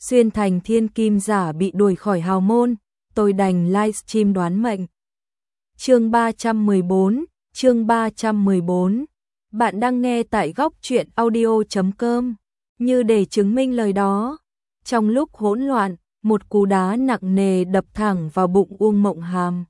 xuyên thành thiên kim giả bị đuổi khỏi hào môn, tôi đành livestream đoán mệnh. Chương 314. Bạn đang nghe tại góc truyện audio.com. Như để chứng minh lời đó, trong lúc hỗn loạn, một cú đá nặng nề đập thẳng vào bụng Uông Mộng Hàm.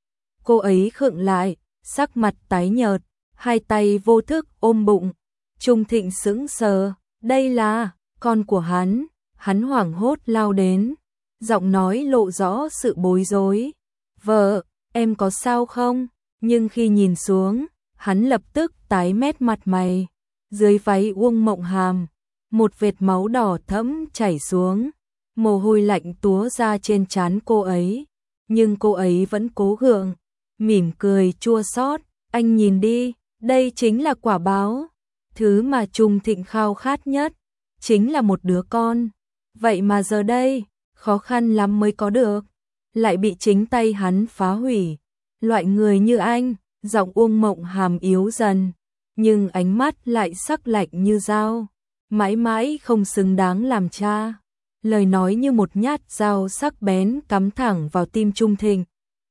Cô ấy khựng lại, sắc mặt tái nhợt, hai tay vô thức ôm bụng. Trung Thịnh sững sờ, đây là con của hắn hoảng hốt lao đến, giọng nói lộ rõ sự bối rối. Vợ, em có sao không? Nhưng khi nhìn xuống, hắn lập tức tái mét mặt mày. Dưới váy Uông Mộng Hàm, một vệt máu đỏ thẫm chảy xuống, mồ hôi lạnh túa ra trên trán cô ấy. Nhưng cô ấy vẫn cố gượng, mỉm cười chua xót. Anh nhìn đi, đây chính là quả báo. Thứ mà Trung Thịnh khao khát nhất, chính là một đứa con. Vậy mà giờ đây, khó khăn lắm mới có được, lại bị chính tay hắn phá hủy. Loại người như anh, giọng Uông Mộng Hàm yếu dần, nhưng ánh mắt lại sắc lạnh như dao, mãi mãi không xứng đáng làm cha. Lời nói như một nhát dao sắc bén cắm thẳng vào tim Trung Thịnh.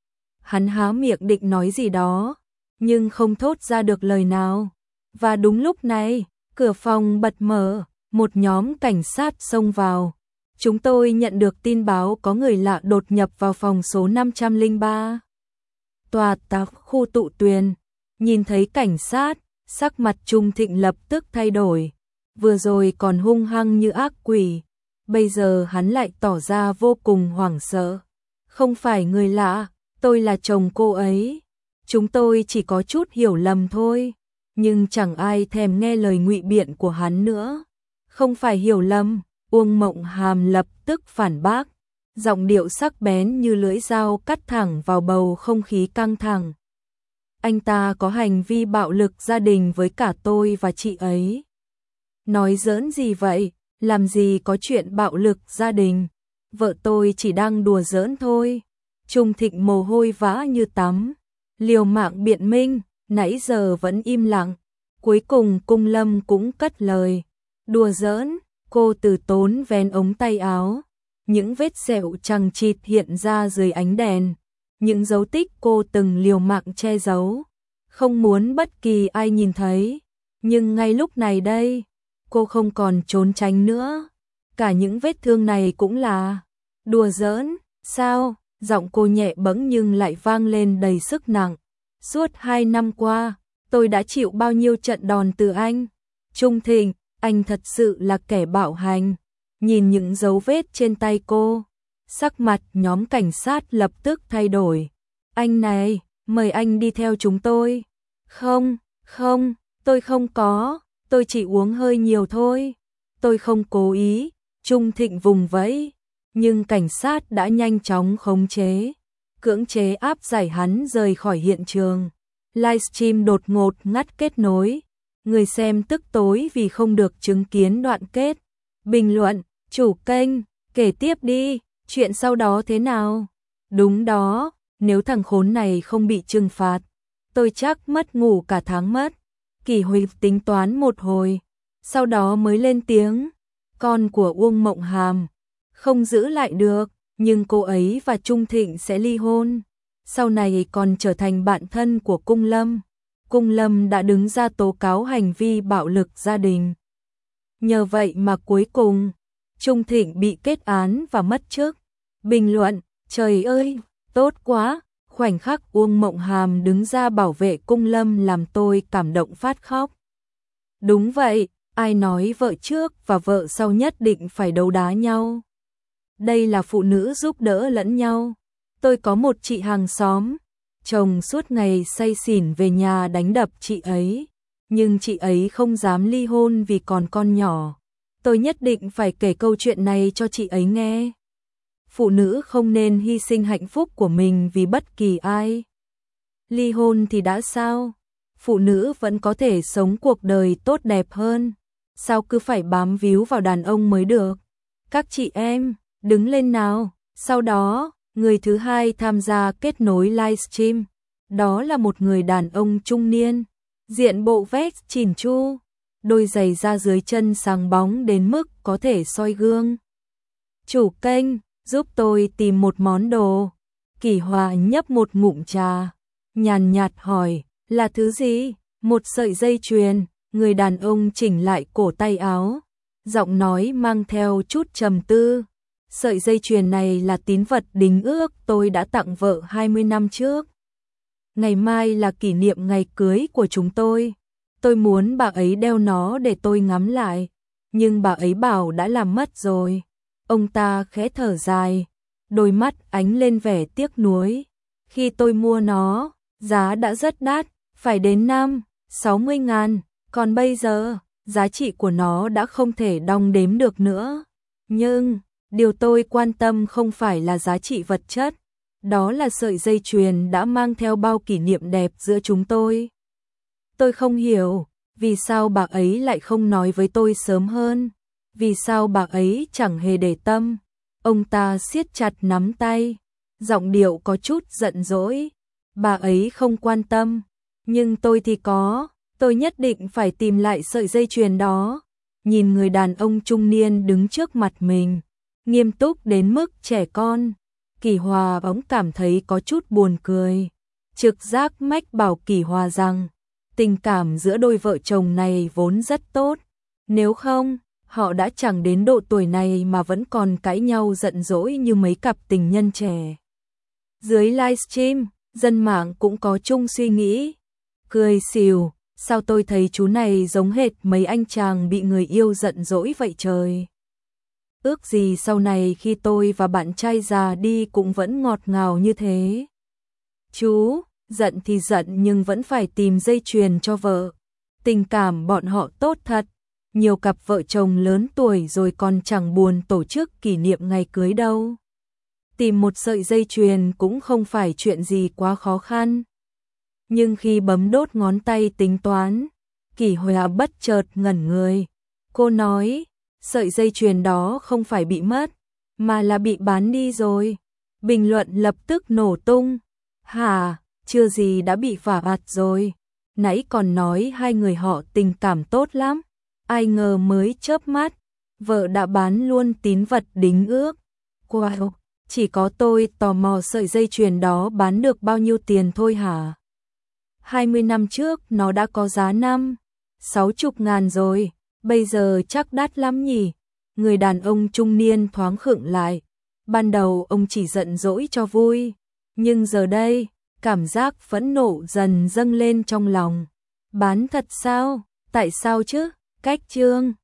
Hắn há miệng định nói gì đó, nhưng không thốt ra được lời nào. Và đúng lúc này, cửa phòng bật mở, một nhóm cảnh sát xông vào. Chúng tôi nhận được tin báo có người lạ đột nhập vào phòng số 503. Tòa tạp khu Tụ Tuyền. Nhìn thấy cảnh sát, sắc mặt Trung Thịnh lập tức thay đổi. Vừa rồi còn hung hăng như ác quỷ, bây giờ hắn lại tỏ ra vô cùng hoảng sợ. Không phải người lạ, tôi là chồng cô ấy. Chúng tôi chỉ có chút hiểu lầm thôi. Nhưng chẳng ai thèm nghe lời ngụy biện của hắn nữa. Không phải hiểu lầm, Uông Mộng Hàm lập tức phản bác, giọng điệu sắc bén như lưỡi dao cắt thẳng vào bầu không khí căng thẳng. Anh ta có hành vi bạo lực gia đình với cả tôi và chị ấy. Nói giỡn gì vậy, làm gì có chuyện bạo lực gia đình, vợ tôi chỉ đang đùa giỡn thôi. Trung Thịnh mồ hôi vã như tắm, liều mạng biện minh, nãy giờ vẫn im lặng. Cuối cùng Cung Lâm cũng cất lời, đùa giỡn. Cô từ tốn vén ống tay áo, những vết sẹo chằng chịt hiện ra dưới ánh đèn, những dấu tích cô từng liều mạng che giấu, không muốn bất kỳ ai nhìn thấy. Nhưng ngay lúc này đây, cô không còn trốn tránh nữa, cả những vết thương này cũng là đùa giỡn. Sao? Giọng cô nhẹ bẫng nhưng lại vang lên đầy sức nặng. Suốt 2 năm qua, tôi đã chịu bao nhiêu trận đòn từ anh. Trung Thịnh, anh thật sự là kẻ bạo hành. Nhìn những dấu vết trên tay cô, sắc mặt nhóm cảnh sát lập tức thay đổi. Anh này, mời anh đi theo chúng tôi. Không, tôi không có, tôi chỉ uống hơi nhiều thôi. Tôi không cố ý. Trung Thịnh vùng vẫy, nhưng cảnh sát đã nhanh chóng khống chế, cưỡng chế áp giải hắn rời khỏi hiện trường. Livestream đột ngột ngắt kết nối. Người xem tức tối vì không được chứng kiến đoạn kết. Bình luận, chủ kênh, kể tiếp đi, chuyện sau đó thế nào? Đúng đó, nếu thằng khốn này không bị trừng phạt, tôi chắc mất ngủ cả tháng mất. Kỷ Huy tính toán một hồi, sau đó mới lên tiếng. Con của Uông Mộng Hàm không giữ lại được, nhưng cô ấy và Trung Thịnh sẽ ly hôn. Sau này còn trở thành bạn thân của Cung Lâm. Cung Lâm đã đứng ra tố cáo hành vi bạo lực gia đình. Nhờ vậy mà cuối cùng, Trung Thịnh bị kết án và mất chức. Bình luận, trời ơi, tốt quá, khoảnh khắc Uông Mộng Hàm đứng ra bảo vệ Cung Lâm làm tôi cảm động phát khóc. Đúng vậy, ai nói vợ trước và vợ sau nhất định phải đấu đá nhau. Đây là phụ nữ giúp đỡ lẫn nhau. Tôi có một chị hàng xóm, chồng suốt ngày say xỉn về nhà đánh đập chị ấy, nhưng chị ấy không dám ly hôn vì còn con nhỏ. Tôi nhất định phải kể câu chuyện này cho chị ấy nghe. Phụ nữ không nên hy sinh hạnh phúc của mình vì bất kỳ ai. Ly hôn thì đã sao? Phụ nữ vẫn có thể sống cuộc đời tốt đẹp hơn. Sao cứ phải bám víu vào đàn ông mới được? Các chị em, đứng lên nào. Sau đó, người thứ hai tham gia kết nối livestream. Đó là một người đàn ông trung niên, diện bộ vest chỉn chu, đôi giày da dưới chân sáng bóng đến mức có thể soi gương. Chủ kênh, giúp tôi tìm một món đồ. Kỷ Hòa nhấp một ngụm trà, nhàn nhạt hỏi, là thứ gì? Một sợi dây chuyền. Người đàn ông chỉnh lại cổ tay áo, giọng nói mang theo chút trầm tư. Sợi dây chuyền này là tín vật đính ước tôi đã tặng vợ 20 năm trước. Ngày mai là kỷ niệm ngày cưới của chúng tôi. Tôi muốn bà ấy đeo nó để tôi ngắm lại, nhưng bà ấy bảo đã làm mất rồi. Ông ta khẽ thở dài, đôi mắt ánh lên vẻ tiếc nuối. Khi tôi mua nó, giá đã rất đắt, phải đến 60 ngàn, còn bây giờ, giá trị của nó đã không thể đong đếm được nữa. Nhưng, điều tôi quan tâm không phải là giá trị vật chất, đó là sợi dây chuyền đã mang theo bao kỷ niệm đẹp giữa chúng tôi. Tôi không hiểu, vì sao bà ấy lại không nói với tôi sớm hơn, vì sao bà ấy chẳng hề để tâm. Ông ta siết chặt nắm tay, giọng điệu có chút giận dỗi. Bà ấy không quan tâm, nhưng tôi thì có, tôi nhất định phải tìm lại sợi dây chuyền đó. Nhìn người đàn ông trung niên đứng trước mặt mình, nghiêm túc đến mức trẻ con, Kỷ Hòa bỗng cảm thấy có chút buồn cười. Trực giác mách bảo Kỷ Hòa rằng, tình cảm giữa đôi vợ chồng này vốn rất tốt, nếu không, họ đã chẳng đến độ tuổi này mà vẫn còn cãi nhau giận dỗi như mấy cặp tình nhân trẻ. Dưới livestream, dân mạng cũng có chung suy nghĩ. Cười xỉu, sao tôi thấy chú này giống hệt mấy anh chàng bị người yêu giận dỗi vậy trời. Ước gì sau này khi tôi và bạn trai già đi cũng vẫn ngọt ngào như thế. Chú, giận thì giận nhưng vẫn phải tìm dây chuyền cho vợ. Tình cảm bọn họ tốt thật. Nhiều cặp vợ chồng lớn tuổi rồi còn chẳng buồn tổ chức kỷ niệm ngày cưới đâu. Tìm một sợi dây chuyền cũng không phải chuyện gì quá khó khăn. Nhưng khi bấm đốt ngón tay tính toán, Kỷ Hòa bất chợt ngẩn người. Cô nói, sợi dây chuyền đó không phải bị mất, mà là bị bán đi rồi. Bình luận lập tức nổ tung. Hả, chưa gì đã bị vả vặt rồi. Nãy còn nói hai người họ tình cảm tốt lắm. Ai ngờ mới chớp mắt, vợ đã bán luôn tín vật đính ước. Wow, chỉ có tôi tò mò sợi dây chuyền đó bán được bao nhiêu tiền thôi hả? 20 năm trước nó đã có giá 60 ngàn rồi, bây giờ chắc đắt lắm nhỉ? Người đàn ông trung niên thoáng khựng lại. Ban đầu ông chỉ giận dỗi cho vui, nhưng giờ đây, cảm giác phẫn nộ dần dâng lên trong lòng. Bán thật sao? Tại sao chứ? Cách chương